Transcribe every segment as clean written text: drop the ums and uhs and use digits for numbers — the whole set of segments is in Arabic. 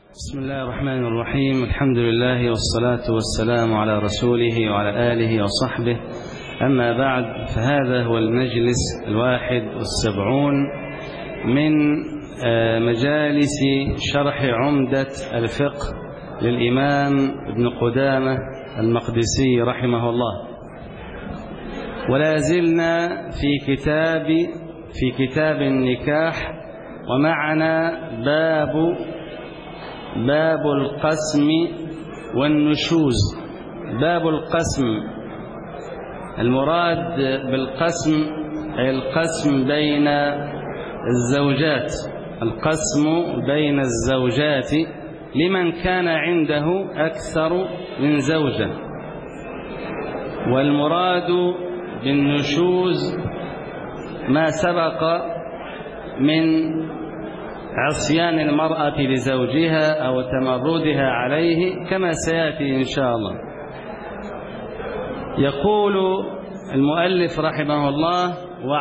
بسم الله الرحمن الرحيم. الحمد لله والصلاة والسلام على رسوله وعلى آله وصحبه. أما بعد، فهذا هو المجلس 71 من مجالس شرح عمدة الفقه للإمام ابن قدامة المقدسي رحمه الله. ولا زلنا في كتاب النكاح، ومعنا باب القسم والنشوز. باب القسم، المراد بالقسم أي القسم بين الزوجات، القسم بين الزوجات لمن كان عنده أكثر من زوجة. والمراد بالنشوز ما سبق من عصيان المرأة لزوجها أو تمردها عليه كما سيأتي إن شاء الله. يقول المؤلف رحمه الله: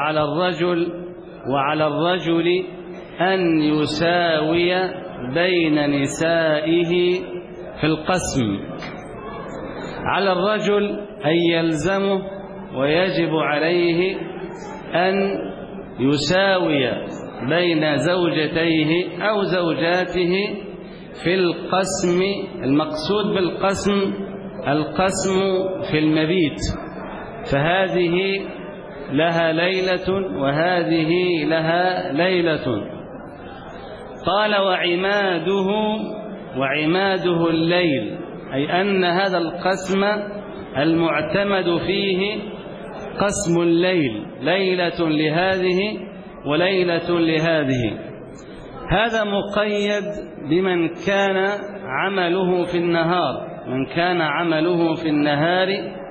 وعلى الرجل أن يساوي بين نسائه في القسم. على الرجل أن يلزمه ويجب عليه أن يساوي بين زوجتيه أو زوجاته في القسم. المقصود بالقسم القسم في المبيت، فهذه لها ليلة وهذه لها ليلة. قال: وعماده الليل، أي أن هذا القسم المعتمد فيه قسم الليل، ليلة لهذه وليلة لهذه. هذا مقيد بمن كان عمله في النهار. من كان عمله في النهار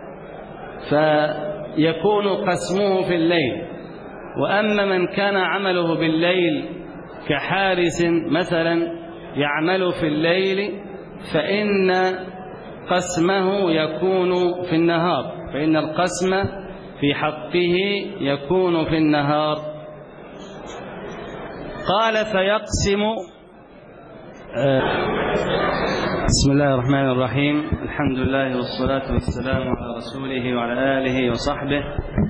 فيكون قسمه في الليل. وأما من كان عمله بالليل كحارس مثلا يعمل في الليل فإن قسمه يكون في النهار، فإن القسم في حقه يكون في النهار. قال: فيقسم. بسم الله الرحمن الرحيم. الحمد لله والصلاة والسلام على رسوله وعلى آله وصحبه.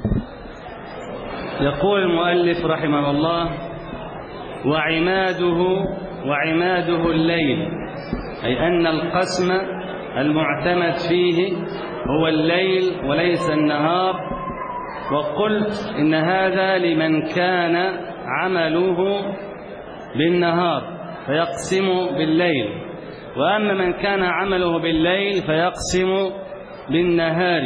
يقول المؤلف رحمه الله: وعماده الليل، أي أن القسم المعتمد فيه هو الليل وليس النهار. وقلت إن هذا لمن كان عمله بالنهار فيقسم بالليل، وأما من كان عمله بالليل فيقسم بالنهار.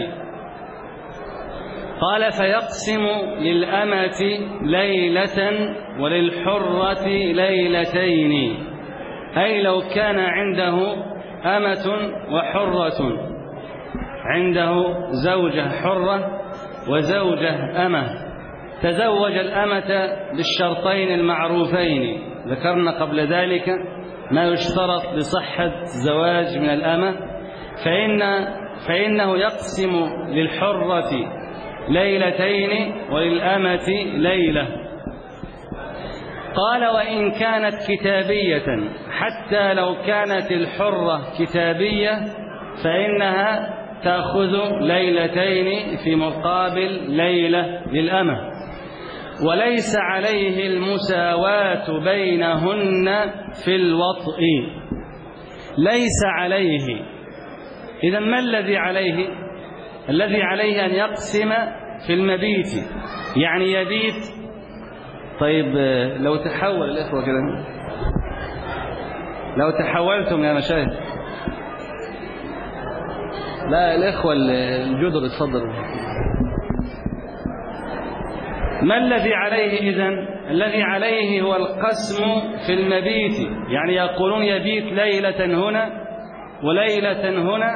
قال: فيقسم للأمة ليلة وللحرة ليلتين، أي لو كان عنده أمة وحرة، عنده زوجة حرة وزوجة أمة، تزوج الأمة بالشرطين المعروفين. ذكرنا قبل ذلك ما يشترط لصحة الزواج من الأمة، فإنه يقسم للحرة ليلتين وللأمة ليلة. قال: وإن كانت كتابية، حتى لو كانت الحرة كتابية فإنها تأخذ ليلتين في مقابل ليلة للأمة. وليس عليه المساواة بينهن في الوطء. ليس عليه. إذا ما الذي عليه؟ الذي عليه أن يقسم في المبيت، يعني يبيت. طيب لو تحول الإخوة كده، لو تحولتم يا مشايخ، لا الإخوة الجدر اتفضلوا. ما الذي عليه إذن؟ الذي عليه هو القسم في المبيت، يعني يقولون يبيت ليلة هنا وليلة هنا،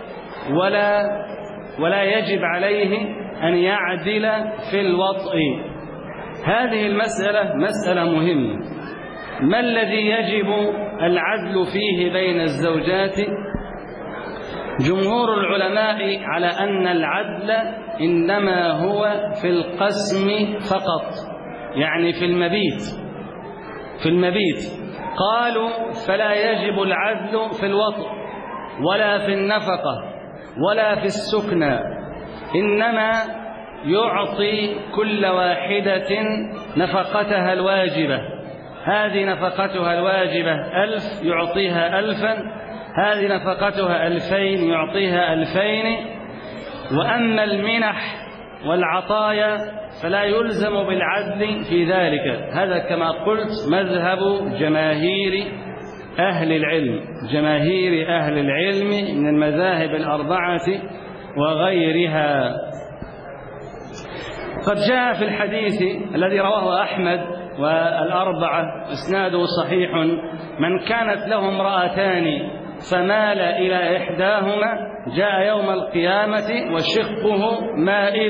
ولا يجب عليه أن يعدل في الوطء. هذه المسألة مسألة مهمة. ما الذي يجب العدل فيه بين الزوجات؟ جمهور العلماء على أن العدل إنما هو في القسم فقط، يعني في المبيت. قالوا فلا يجب العدل في الوطء ولا في النفقة ولا في السكنى، إنما يعطي كل واحدة نفقتها الواجبة. هذه نفقتها الواجبة 1000 يعطيها 1000، هذه نفقتها 2000 يعطيها 2000. وأما المنح والعطايا فلا يلزم بالعدل في ذلك. هذا كما قلت مذهب جماهير أهل العلم، جماهير أهل العلم من المذاهب الأربعة وغيرها. قد جاء في الحديث الذي رواه أحمد والأربعة إسناده صحيح: من كانت له امرأتان فمال إلى إحداهما جاء يوم القيامة وشقه مائل.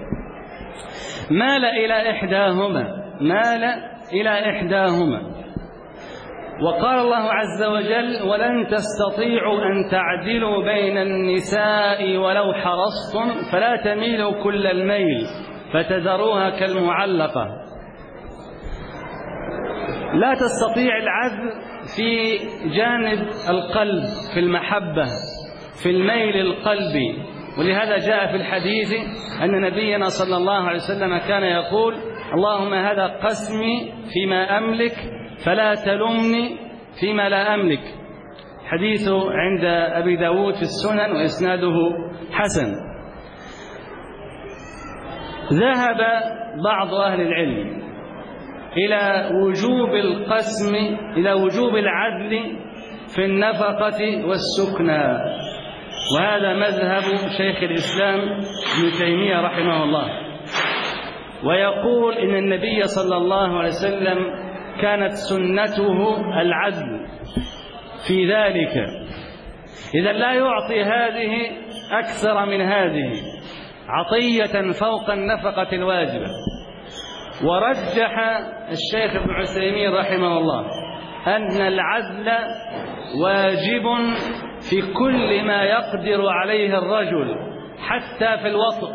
مال إلى إحداهما، مال إلى إحداهما. وقال الله عز وجل: ولن تستطيعوا أن تعدلوا بين النساء ولو حرصتم فلا تميلوا كل الميل فتذروها كالمعلقة. لا تستطيع العدل في جانب القلب، في المحبة، في الميل القلبي. ولهذا جاء في الحديث أن نبينا صلى الله عليه وسلم كان يقول: اللهم هذا قسمي فيما أملك فلا تلمني فيما لا أملك. حديث عند أبي داود في السنن وإسناده حسن. ذهب بعض أهل العلم إلى وجوب القسم، إلى وجوب العدل في النفقة والسكنى، وهذا مذهب شيخ الإسلام ابن تيمية رحمه الله. ويقول إن النبي صلى الله عليه وسلم كانت سنته العدل في ذلك، إذا لا يعطي هذه أكثر من هذه عطية فوق النفقة الواجبة. ورجح الشيخ ابن عثيمين رحمه الله أن العدل واجب في كل ما يقدر عليه الرجل، حتى في الوطء،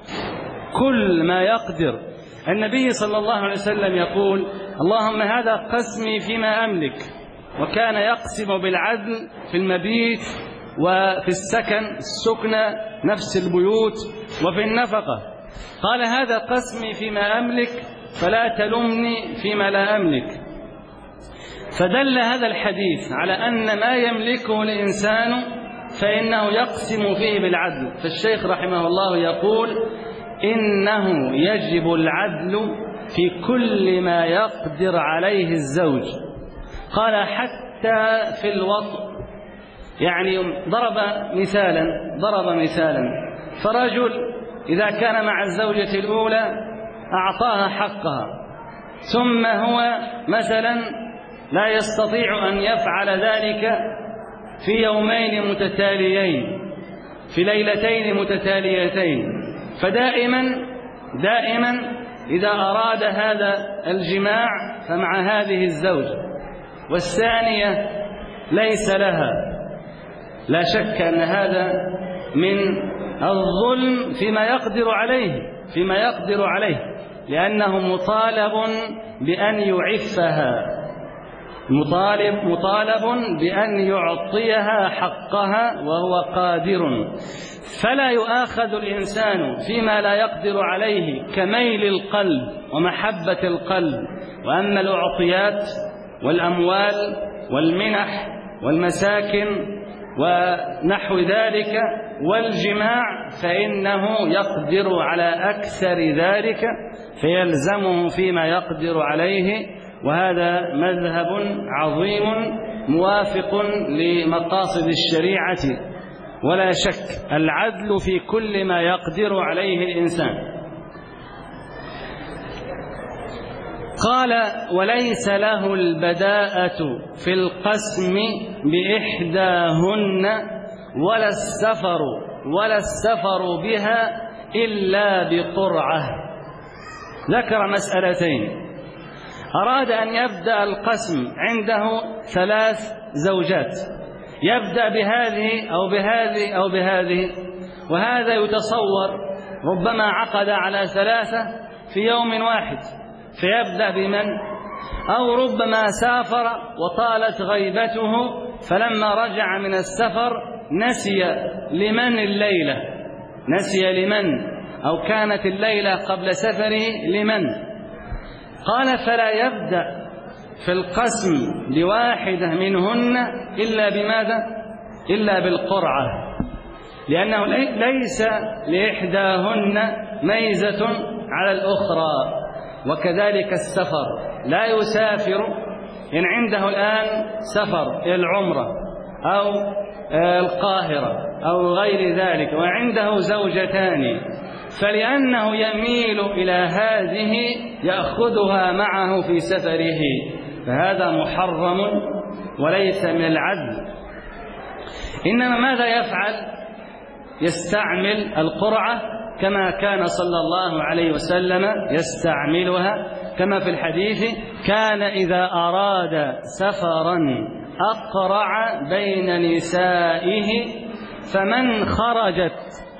كل ما يقدر. النبي صلى الله عليه وسلم يقول: اللهم هذا قسمي فيما أملك، وكان يقسم بالعدل في المبيت وفي السكن، السكنى نفس البيوت، وفي النفقة. قال: هذا قسمي فيما أملك فلا تلمني فيما لا أملك. فدل هذا الحديث على أن ما يملكه الإنسان فإنه يقسم فيه بالعدل. فالشيخ رحمه الله يقول: إنه يجب العدل في كل ما يقدر عليه الزوج. قال: حتى في الوطء. يعني ضرب مثالا: فرجل إذا كان مع الزوجة الأولى أعطاها حقها، ثم هو مثلا لا يستطيع أن يفعل ذلك في يومين متتاليين، في ليلتين متتاليتين، فدائما إذا أراد هذا الجماع فمع هذه الزوجة، والثانية ليس لها. لا شك أن هذا من الظلم فيما يقدر عليه، لأنه مطالب بأن يعفها، مطالب بأن يعطيها حقها وهو قادر. فلا يؤاخذ الإنسان فيما لا يقدر عليه كميل القلب ومحبة القلب. وأما الأعطيات والأموال والمنح والمساكن ونحو ذلك والجماع فإنه يقدر على أكثر ذلك، فيلزمه فيما يقدر عليه. وهذا مذهب عظيم موافق لمقاصد الشريعة، ولا شك العدل في كل ما يقدر عليه الإنسان. قال: وليس له البداءة في القسم بإحداهن ولا السفر بها إلا بقرعة. ذكر مسألتين: أراد أن يبدأ القسم عنده 3 زوجات، يبدأ بهذه أو بهذه أو بهذه، وهذا يتصور ربما عقد على 3 في يوم واحد، فيبدأ بمن؟ أو ربما سافر وطالت غيبته فلما رجع من السفر نسي لمن الليلة، نسي لمن، أو كانت الليلة قبل سفره لمن. قال فلا يبدأ في القسم لواحدة منهن إلا بماذا؟ إلا بالقرعة، لأنه ليس لإحداهن ميزة على الأخرى. وكذلك السفر، لا يسافر إن عنده الآن سفر إلى العمرة أو القاهرة أو غير ذلك وعنده زوجتان، فلأنه يميل إلى هذه يأخذها معه في سفره، فهذا محرم وليس من العدل. إنما ماذا يفعل؟ يستعمل القرعة كما كان صلى الله عليه وسلم يستعملها، كما في الحديث: كان إذا أراد سفرا أقرع بين نسائه فمن خرجت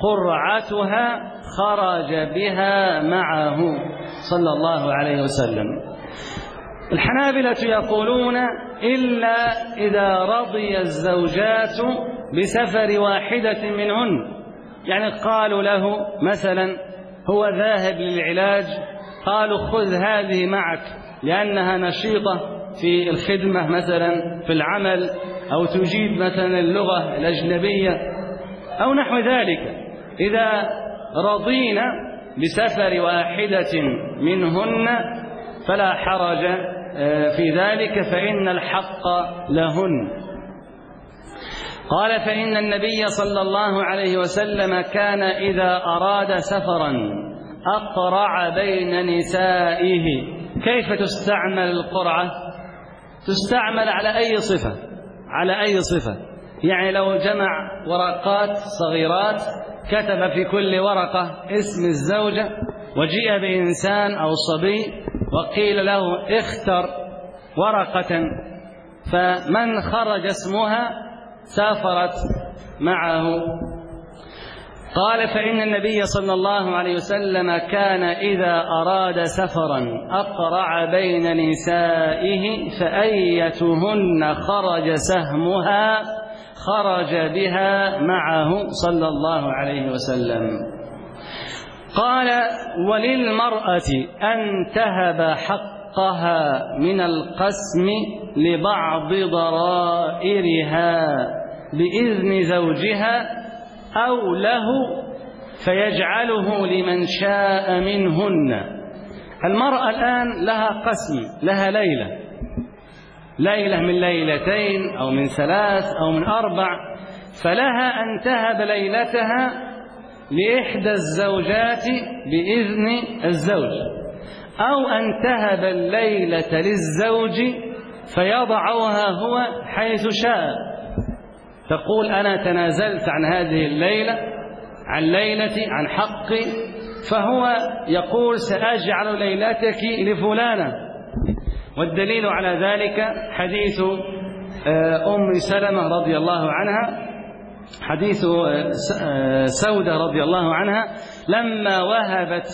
قرعتها خرج بها معه صلى الله عليه وسلم. الحنابلة يقولون إلا إذا رضي الزوجات بسفر واحدة منهن، يعني قالوا له مثلا هو ذاهب للعلاج، قالوا خذ هذه معك لأنها نشيطة في الخدمة مثلا في العمل، أو تجيد مثلا اللغة الأجنبية أو نحو ذلك. إذا رضينا بسفر واحدة منهن فلا حرج في ذلك، فإن الحق لهن. قال فإن النبي صلى الله عليه وسلم كان إذا أراد سفرا أقرع بين نسائه. كيف تستعمل القرعة؟ تستعمل على أي صفة؟ على أي صفة؟ يعني لو جمع ورقات صغيرات كتب في كل ورقة اسم الزوجة، وجيء بإنسان أو صبي وقيل له اختر ورقة، فمن خرج اسمها سافرت معه. قال فإن النبي صلى الله عليه وسلم كان إذا أراد سفرا أقرع بين نسائه فأيتهن خرج سهمها خرج بها معه صلى الله عليه وسلم. قال وللمرأة أن تهب حقها من القسم لبعض ضرائرها بإذن زوجها أو له فيجعله لمن شاء منهن. المرأة الآن لها قسم، لها ليلة من ليلتين أو من 3 أو من 4، فلها أن تهب ليلتها لإحدى الزوجات بإذن الزوج، أو أن تهب الليلة للزوج فيضعها هو حيث شاء. تقول أنا تنازلت عن هذه الليلة، عن ليلتي، عن حقي، فهو يقول سأجعل ليلتك لفلانة. والدليل على ذلك حديث أم سلمة رضي الله عنها، حديث سودة رضي الله عنها لما وهبت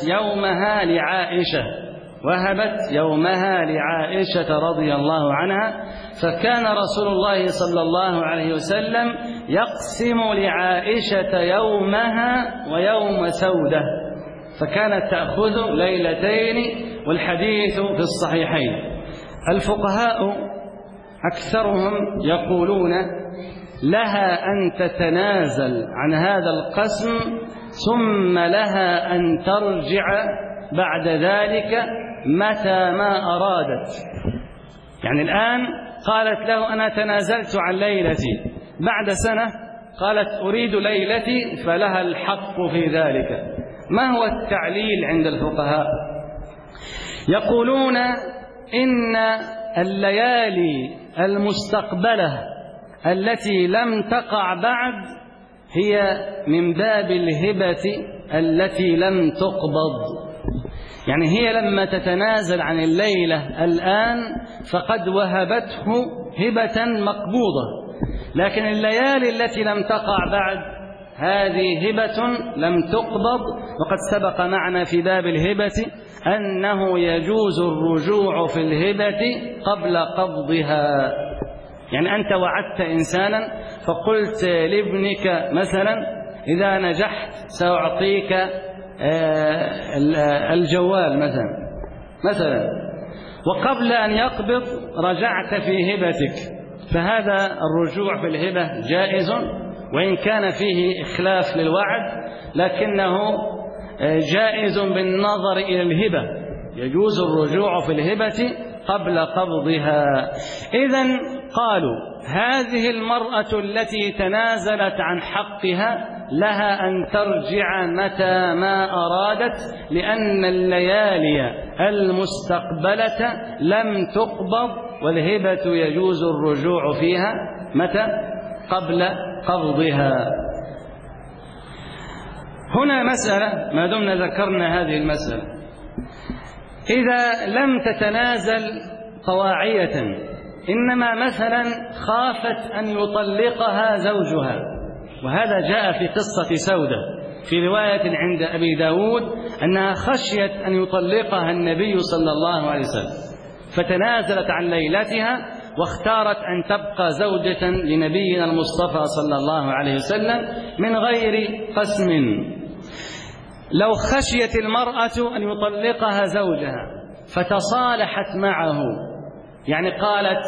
يومها لعائشة رضي الله عنها، فكان رسول الله صلى الله عليه وسلم يقسم لعائشة يومها ويوم سودة، فكانت تأخذ ليلتين، والحديث في الصحيحين. الفقهاء أكثرهم يقولون لها أن تتنازل عن هذا القسم ثم لها أن ترجع بعد ذلك متى ما أرادت. يعني الآن قالت له أنا تنازلت عن ليلتي، بعد سنة قالت أريد ليلتي، فلها الحق في ذلك. ما هو التعليل عند الفقهاء؟ يقولون إن الليالي المستقبلة التي لم تقع بعد هي من باب الهبة التي لم تقبض، يعني هي لما تتنازل عن الليلة الآن فقد وهبته هبة مقبوضة، لكن الليالي التي لم تقع بعد هذه هبة لم تقبض، وقد سبق معنا في باب الهبة أنه يجوز الرجوع في الهبة قبل قبضها. يعني أنت وعدت إنسانا فقلت لابنك مثلا إذا نجحت سأعطيك الجوال مثلا، وقبل أن يقبض رجعت في هبتك، فهذا الرجوع في الهبة جائز، وإن كان فيه إخلاف للوعد لكنه جائز بالنظر إلى الهبة، يجوز الرجوع في الهبة قبل قبضها. إذن قالوا هذه المرأة التي تنازلت عن حقها لها أن ترجع متى ما أرادت، لأن الليالي المستقبلة لم تقبض، والهبة يجوز الرجوع فيها متى؟ قبل قبضها. هنا مسألة ما دمنا ذكرنا هذه المسألة، إذا لم تتنازل طواعية إنما مثلا خافت أن يطلقها زوجها، وهذا جاء في قصة سودة في رواية عند أبي داود أنها خشيت أن يطلقها النبي صلى الله عليه وسلم، فتنازلت عن ليلتها واختارت أن تبقى زوجة لنبينا المصطفى صلى الله عليه وسلم من غير قسم. لو خشيت المرأة أن يطلقها زوجها فتصالحت معه، يعني قالت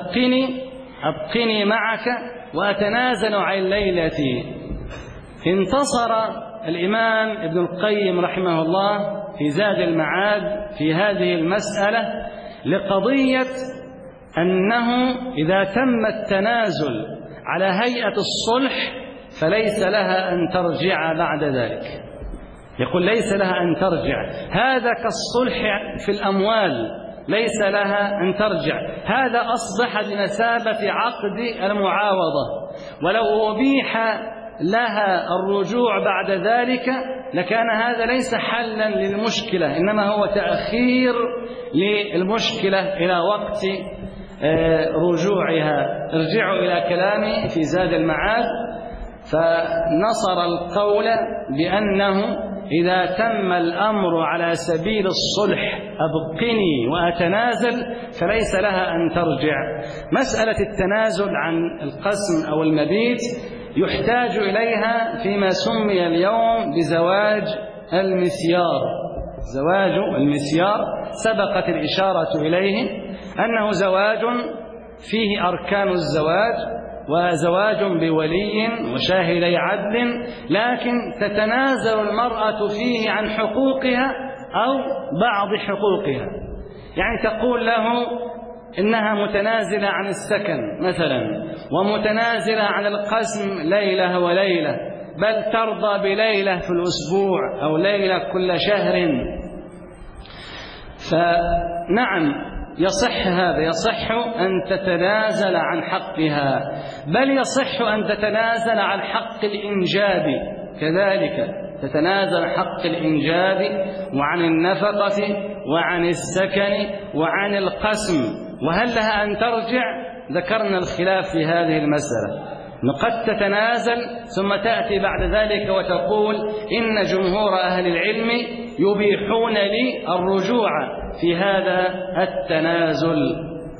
أبقني معك وأتنازل عن ليلتي، انتصر الإمام ابن القيم رحمه الله في زاد المعاد في هذه المسألة لقضية أنه إذا تم التنازل على هيئة الصلح فليس لها أن ترجع بعد ذلك. يقول ليس لها أن ترجع، هذا كالصلح في الأموال، ليس لها أن ترجع، هذا أصبح بمثابة عقد المعاوضة، ولو أبيح لها الرجوع بعد ذلك لكان هذا ليس حلا للمشكلة، إنما هو تأخير للمشكلة إلى وقت رجوعها. ارجعوا إلى كلامي في زاد المعاد، فنصر القول بأنه إذا تم الأمر على سبيل الصلح أبقني وأتنازل فليس لها أن ترجع. مسألة التنازل عن القسم أو المبيت يحتاج إليها فيما سمي اليوم بزواج المسيار. زواج المسيار سبقت الإشارة إليه أنه زواج فيه أركان الزواج، وزواج بولي وشاهدي عدل، لكن تتنازل المرأة فيه عن حقوقها أو بعض حقوقها. يعني تقول له إنها متنازلة عن السكن مثلا، ومتنازلة عن القسم ليلة وليلة، بل ترضى بليلة في الأسبوع أو ليلة كل شهر. فنعم يصح هذا، يصح أن تتنازل عن حقها، بل يصح أن تتنازل عن حق الإنجاب كذلك، تتنازل عن حق الإنجاب وعن النفقة وعن السكن وعن القسم. وهل لها أن ترجع؟ ذكرنا الخلاف في هذه المسألة، قد تتنازل ثم تأتي بعد ذلك وتقول إن جمهور أهل العلم يبيحون لي الرجوع في هذا التنازل.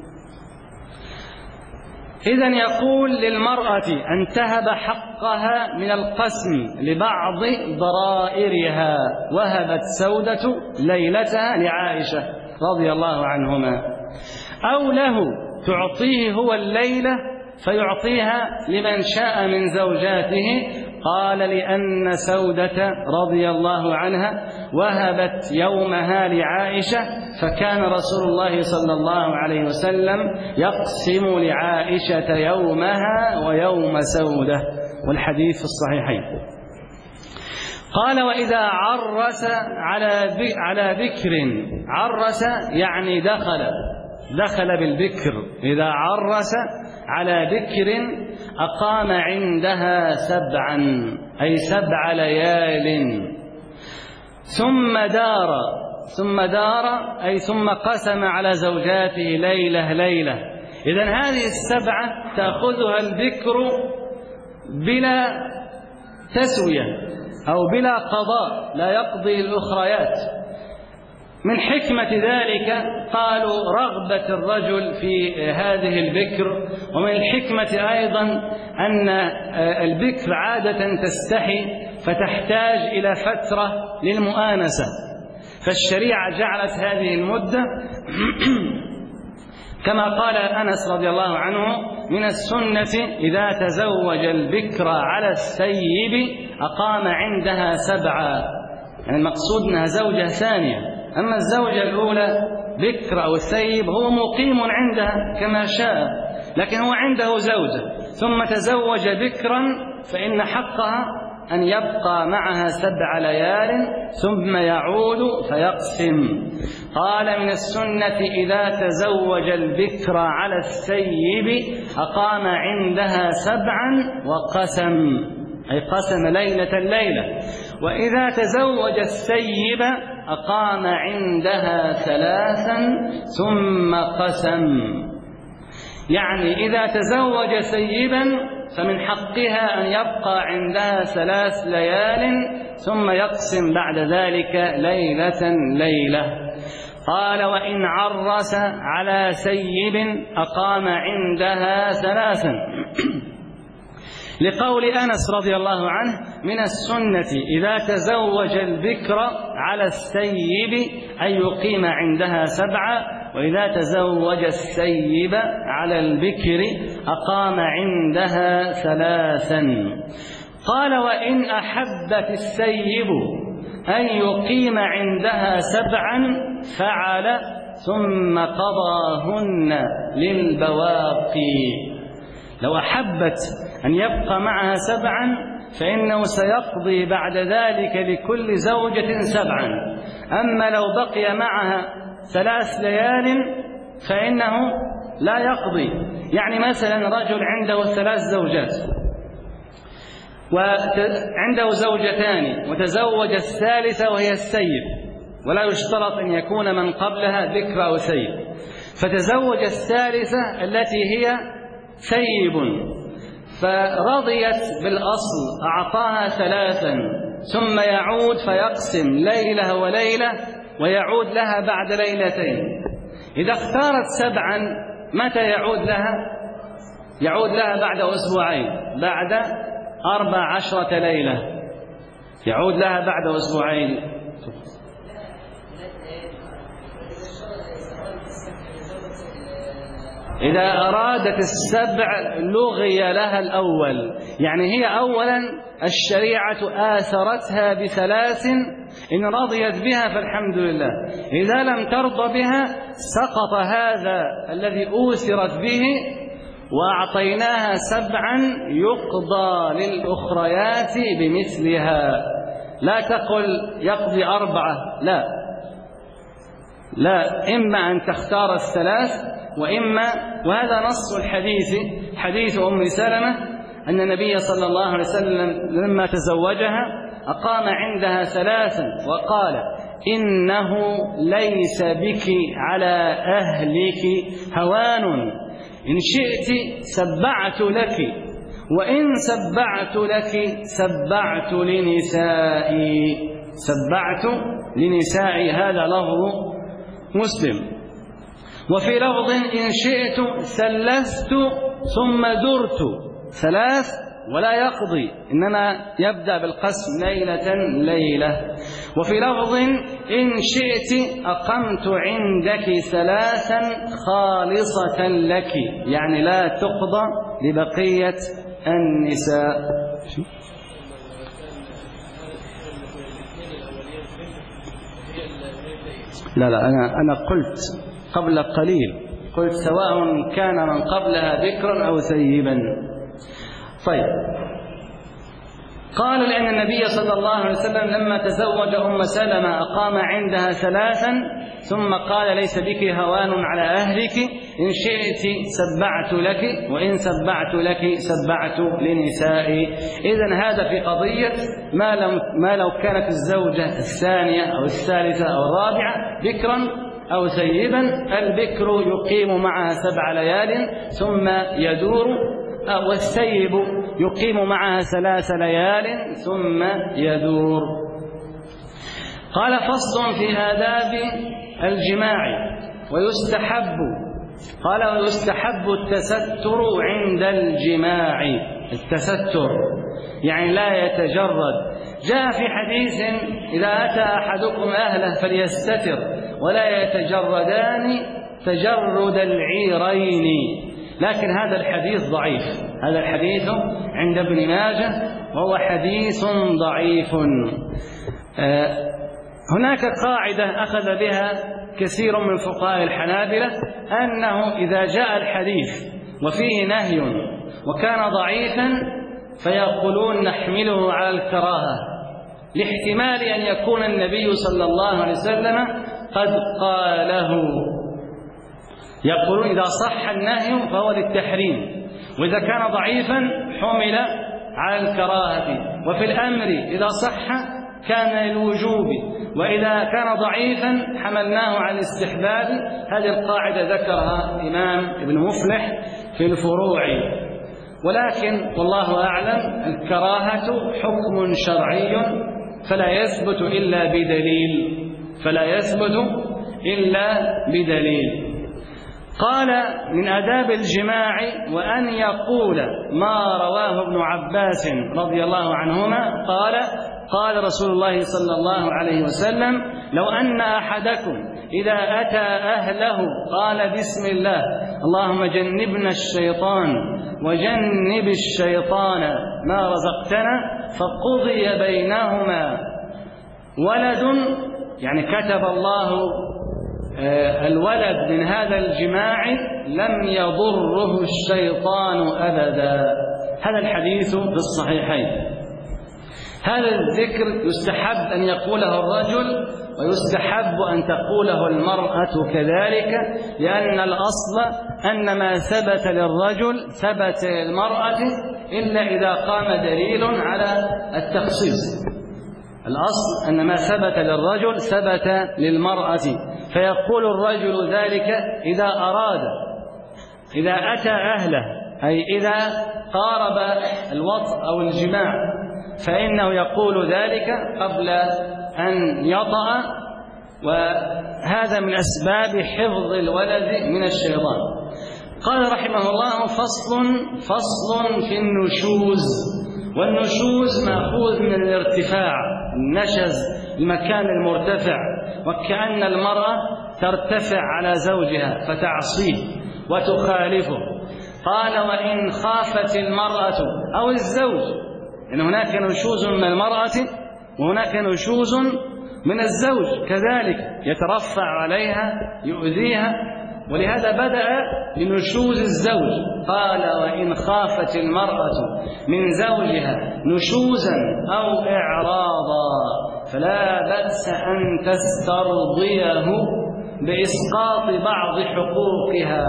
إذن يقول للمرأة أن تهب حقها من القسم لبعض ضرائرها، وهبت سودة ليلتها لعائشة رضي الله عنهما، أو له تعطيه هو الليلة فيعطيها لمن شاء من زوجاته. قال لأن سودة رضي الله عنها وهبت يومها لعائشة، فكان رسول الله صلى الله عليه وسلم يقسم لعائشة يومها ويوم سودة، والحديث في الصحيحين. قال وإذا عرس على بكر، عرس يعني دخل بالبكر، إذا عرس على بكر أقام عندها 7 أي 7 ليال، ثم دار أي ثم قسم على زوجاته ليلة. إذن هذه 7 تأخذها البكر بلا تسوية أو بلا قضاء لا يقضي الأخريات. من حكمة ذلك قالوا رغبة الرجل في هذه البكر، ومن الحكمة أيضا أن البكر عادة تستحي فتحتاج إلى فترة للمؤانسة، فالشريعة جعلت هذه المدة كما قال أنس رضي الله عنه: من السنة إذا تزوج البكر على السيب أقام عندها 7. يعني المقصود أنها زوجة ثانية، أما الزوجة الأولى بكر أو السيب هو مقيم عندها كما شاء، لكن هو عنده زوجة ثم تزوج بكرا فإن حقها أن يبقى معها 7 ليال ثم يعود فيقسم. قال: من السنة إذا تزوج البكر على السيب أقام عندها 7 وقسم، أي قسم ليلة الليلة. وإذا تزوج السيب أقام عندها 3 ثم قسم. يعني إذا تزوج سيبا فمن حقها أن يبقى عندها 3 ليال ثم يقسم بعد ذلك ليلة ليلة. قال: وإن عرس على سيب أقام عندها 3 لقول أنس رضي الله عنه: من السنة إذا تزوج البكر على السيب أن يقيم عندها 7، وإذا تزوج السيب على البكر أقام عندها 3. قال: وإن أحبت السيب أن يقيم عندها 7 فعل ثم قضاهن للبواقي. لو أحبت أن يبقى معها 7 فإنه سيقضي بعد ذلك لكل زوجة 7. أما لو بقي معها 3 ليال فإنه لا يقضي. يعني مثلا رجل عنده 3 زوجات وعنده زوجتان وتزوج الثالثة وهي السيب، ولا يشترط أن يكون من قبلها ذكر أو سيب، فتزوج الثالثة التي هي سيب فرضيت بالأصل أعطاها 3 ثم يعود فيقسم ليلة وليلة ويعود لها بعد ليلتين. إذا اختارت 7 متى يعود لها؟ يعود لها بعد 2 أسبوعين، بعد 14 ليلة يعود لها بعد 2 أسبوعين. إذا أرادت 7 لغي لها الأول، يعني هي أولا الشريعة آثرتها ب3 إن رضيت بها فالحمد لله، إذا لم ترضى بها سقط هذا الذي أوثرت به وأعطيناها 7 يقضى للأخريات بمثلها. لا تقل يقضي 4، لا، إما أن تختار 3 وإما، وهذا نص الحديث حديث أم سلمة أن النبي صلى الله عليه وسلم لما تزوجها أقام عندها 3 وقال: إنه ليس بك على أهلك هوان، إن شئت سبعت لك، وإن سبعت لك سبعت لنسائي. سبعت لنسائي، هذا لفظ مسلم. وفي لفظ: إن شئت ثلثت ثم درت. 3 ولا يقضي، إنما يبدأ بالقسم ليلة ليلة. وفي لفظ: إن شئت أقمت عندك 3 خالصة لك، يعني لا تقضى لبقية النساء. لا أنا قلت قبل قليل، قلت سواء كان من قبلها بكرا أو سيبا. طيب، قالوا لأن النبي صلى الله عليه وسلم لما تزوج أم سلمة أقام عندها 3 ثم قال: ليس بك هوان على أهلك، إن شئت سبعت لك، وإن سبعت لك سبعت لنسائي. إذن هذا في قضية ما لو كانت الزوجة الثانية أو الثالثة أو الرابعة بكرا أو سيبا، البكر يقيم معها 7 ليال ثم يدور، والسيب يقيم معها 3 ليال ثم يدور. قال فصل في آداب الجماع ويستحب التستر عند الجماع. التستر يعني لا يتجرد. جاء في حديث إذا أتى أحدكم أهله فليستتر ولا يتجردان تجرد العيرين، لكن هذا الحديث ضعيف. هذا الحديث عند ابن ماجه وهو حديث ضعيف. هناك قاعدة أخذ بها كثير من فقهاء الحنابلة، أنه إذا جاء الحديث وفيه نهي وكان ضعيفا فيقولون نحمله على الكراهة، لاحتمال أن يكون النبي صلى الله عليه وسلم قد قاله. يقولون إذا صح النهي فهو للتحريم، وإذا كان ضعيفا حمل على الكراهة، وفي الأمر إذا صح كان للوجوب، وإذا كان ضعيفا حملناه على الاستحباب. هذه القاعدة ذكرها الإمام ابن مفلح في الفروع. ولكن والله أعلم الكراهة حكم شرعي فلا يثبت إلا بدليل. قال من آداب الجماع وأن يقول ما رواه ابن عباس رضي الله عنهما قال رسول الله صلى الله عليه وسلم لو أن أحدكم إذا أتى أهله قال بسم الله اللهم جنبنا الشيطان وجنب الشيطان ما رزقتنا فقضي بينهما ولد، يعني كتب الله الولد من هذا الجماع لم يضره الشيطان أبدا. هذا الحديث في الصحيحين. هذا الذكر يستحب أن يقوله الرجل ويستحب أن تقوله المرأة كذلك، لأن الأصل أن ما ثبت للرجل ثبت للمرأة إلا إذا قام دليل على التخصيص. الأصل أن ما ثبت للرجل ثبت للمرأة، فيقول الرجل ذلك إذا أراد، إذا أتى أهله، أي إذا قارب الوطء أو الجماع، فإنه يقول ذلك قبل أن يطأ، وهذا من أسباب حفظ الولد من الشيطان. قال رحمه الله فصل في النشوز. والنشوز مأخوذ من الارتفاع، النشز المكان المرتفع، وكأن المرأة ترتفع على زوجها فتعصيه وتخالفه. قال وإن خافت المرأة أو الزوج، إن هناك نشوز من المرأة وهناك نشوز من الزوج كذلك، يترفع عليها يؤذيها، ولهذا بدأ بنشوز الزوج. قال وإن خافت المرأة من زوجها نشوزا أو إعراضا فلا بأس أن تسترضيه بإسقاط بعض حقوقها.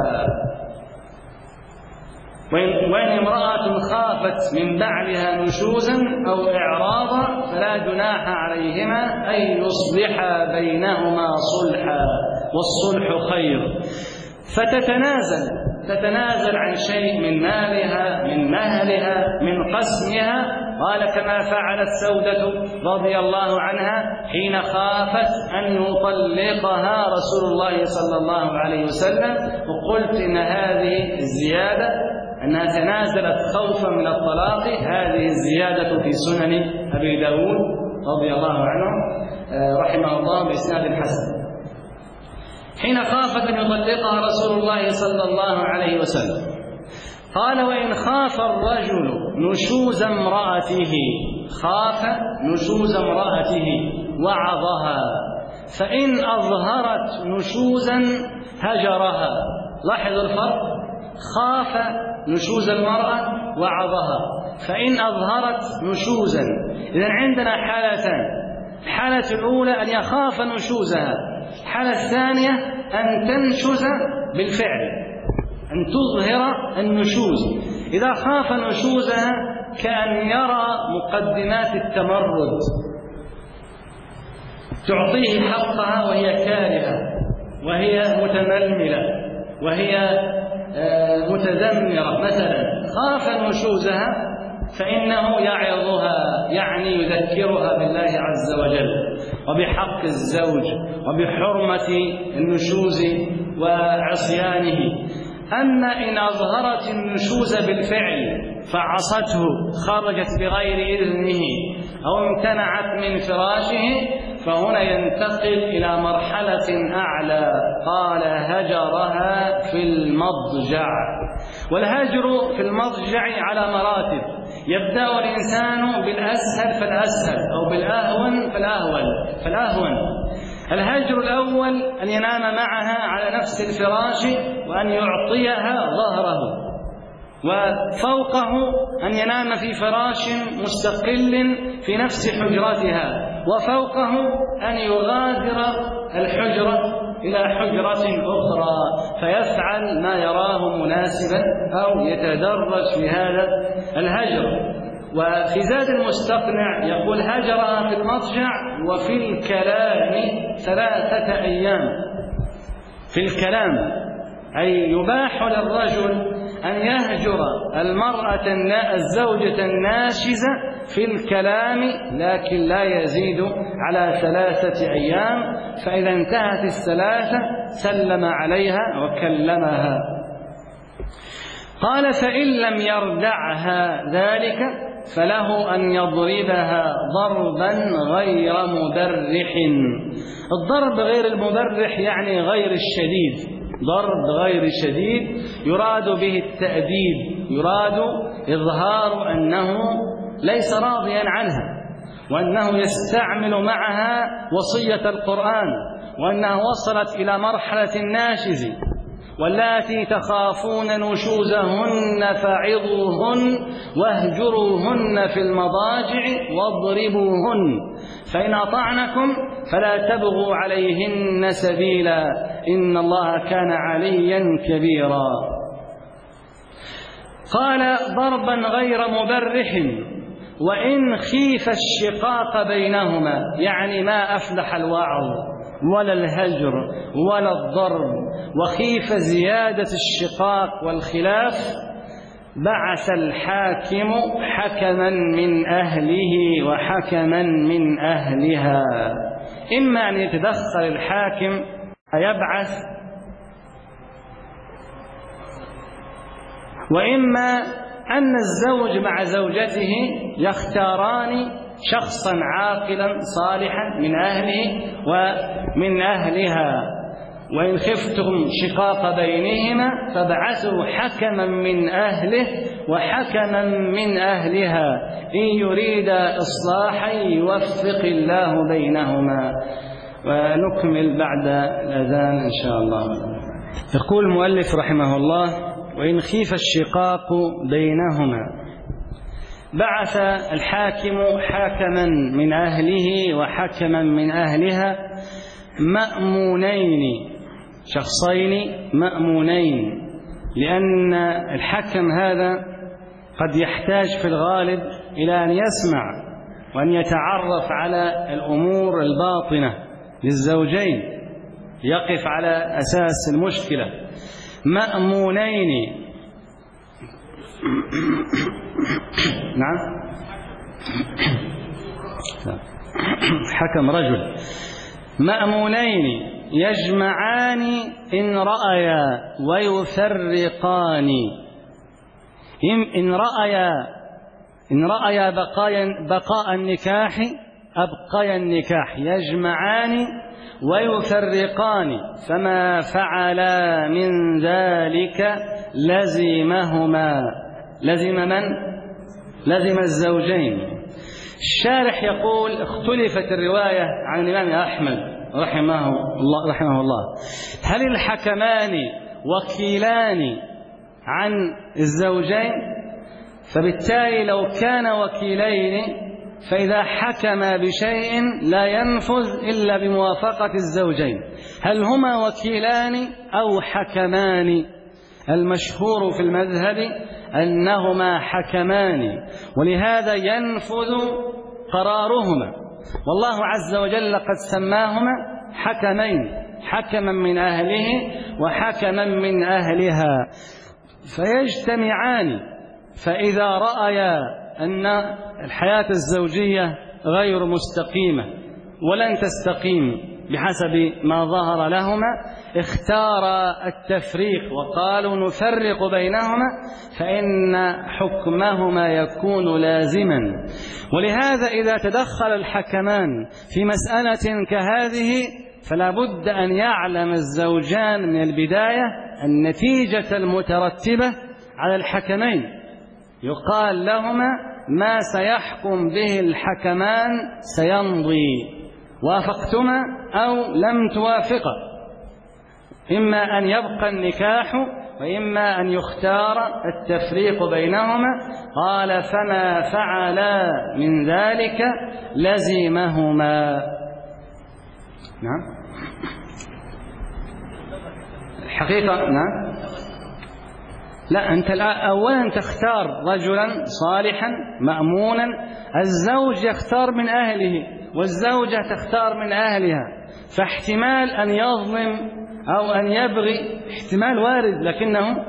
وإن امرأة خافت من بعلها نشوزا أو إعراضا فلا جناح عليهما أن يصلحا بينهما صلحا، والصلح خير. فتتنازل عن شيء من مالها، من مهلها، من قسمها. قال كما فعلت سودة رضي الله عنها حين خافت أن يطلقها رسول الله صلى الله عليه وسلم، وقلت إن هذه الزيادة أنها تنازلت خوفا من الطلاق، هذه الزيادة في سنن أبي داود رضي الله عنه رحمه الله بإسناد حسن. حين خافت أن يطلقها رسول الله صلى الله عليه وسلم. قال وإن خاف الرجل نشوز امرأته، خاف نشوز امرأته وعظها، فإن أظهرت نشوزا هجرها. لاحظ الفرق، خاف نشوز المرأة وعظها، فإن أظهرت نشوزا. إذن عندنا حالتان، الحالة الأولى أن يخاف نشوزها، الحالة الثانية أن تنشز بالفعل، أن تظهر النشوز. إذا خاف نشوزها كأن يرى مقدمات التمرد تعطيه حقها وهي كارهة وهي متململة وهي متذمرة مثلا، خاف نشوزها فإنه يعظها، يعني يذكرها بالله عز وجل وبحق الزوج وبحرمة النشوز وعصيانه. أما إن أظهرت النشوز بالفعل فعصته، خرجت بغير إذنه أو امتنعت من فراشه، فهنا ينتقل إلى مرحلة أعلى، قال هجرها في المضجع. والهجر في المضجع على مراتب، يبدأ الإنسان بالأسهل فالأسهل أو بالأهون فالأهون. الهجر الأول أن ينام معها على نفس الفراش وأن يعطيها ظهره، وفوقه أن ينام في فراش مستقل في نفس حجرتها، وفوقه أن يغادر الحجرة إلى حجرة أخرى فيفعل ما يراه مناسبا أو يتدرج في هذا الهجر. وفي زاد المستقنع يقول هجرها في المضجع وفي الكلام 3 أيام. في الكلام أي يباح للرجل أن يهجر المرأة الزوجة الناشزة في الكلام، لكن لا يزيد على 3 أيام، فإذا انتهت 3 سلم عليها وكلمها. قال فإن لم يردعها ذلك فله أن يضربها ضربا غير مبرح. الضرب غير المبرح يعني غير الشديد، ضرب غير شديد يراد به التأديب، يراد إظهار أنه ليس راضيا عنها، وأنه يستعمل معها وصية القرآن، وأنها وصلت إلى مرحلة الناشز. واللاتي تخافون نشوزهن فعظوهن واهجروهن في المضاجع واضربوهن، فإن أطعنكم فلا تبغوا عليهن سبيلا إن الله كان عليا كبيرا. قال ضربا غير مبرح. وإن خيف الشقاق بينهما، يعني ما أفلح الوعظ ولا الهجر ولا الضرب، وخيف زيادة الشقاق والخلاف، بعث الحاكم حكما من أهله وحكما من أهلها. إما أن يتدخل الحاكم فيبعث، وإما أن الزوج مع زوجته يختاران شخصا عاقلا صالحا من أهله ومن أهلها. وإن خفتم شقاق بينهما فابعثوا حكما من أهله وحكما من أهلها إن يريد إصلاحا يوفق الله بينهما. ونكمل بعد الأذان إن شاء الله. يقول المؤلف رحمه الله: وإن خيف الشقاق بينهما بعث الحاكم حاكما من أهله وحكما من أهلها، مأمونين، شخصين مأمونين، لأن الحكم هذا قد يحتاج في الغالب إلى أن يسمع وأن يتعرف على الأمور الباطنة للزوجين، يقف على أساس المشكلة. مأمونين، نعم، حكم رجل. مأمونين يجمعان إن رأيا ويفرقان. إن رأيا بقاء النكاح أبقي النكاح، يجمعان ويفرقان، فما فعلا من ذلك لزمهما. لزم من؟ لزم الزوجين. الشارح يقول: اختلفت الرواية عن الإمام أحمد رحمه الله، هل الحكمان وكيلان عن الزوجين؟ فبالتالي لو كان وكيلين فإذا حكم بشيء لا ينفذ إلا بموافقة الزوجين. هل هما وكيلان أو حكمان؟ المشهور في المذهب أنهما حكمان، ولهذا ينفذ قرارهما، والله عز وجل قد سماهما حكمين، حكما من أهله وحكما من أهلها، فيجتمعان. فإذا رأيا أن الحياة الزوجية غير مستقيمة ولن تستقيم بحسب ما ظهر لهما، اختار التفريق وقالوا نفرق بينهما فإن حكمهما يكون لازما. ولهذا إذا تدخل الحكمان في مسألة كهذه فلا بد أن يعلم الزوجان من البداية النتيجة المترتبة على الحكمين، يقال لهما ما سيحكم به الحكمان سيمضي، وافقتما أو لم توافقا، إما أن يبقى النكاح وإما أن يختار التفريق بينهما. قال فما فعلا من ذلك لزمهما. نعم الحقيقة نعم. لا، أنت أولا تختار رجلا صالحا مأمونا، الزوج يختار من أهله والزوجة تختار من أهلها، فاحتمال أن يظلم أو أن يبغي احتمال وارد، لكنه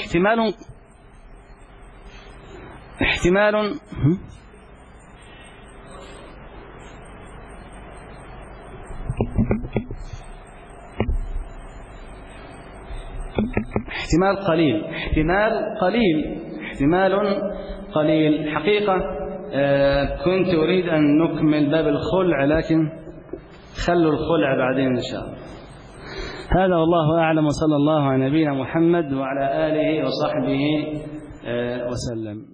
احتمال قليل. حقيقة كنت أريد أن نكمل باب الخلع، لكن خلوا الخلع بعدين إن شاء الله. هذا والله أعلم، وصلى الله على نبينا محمد وعلى آله وصحبه وسلم.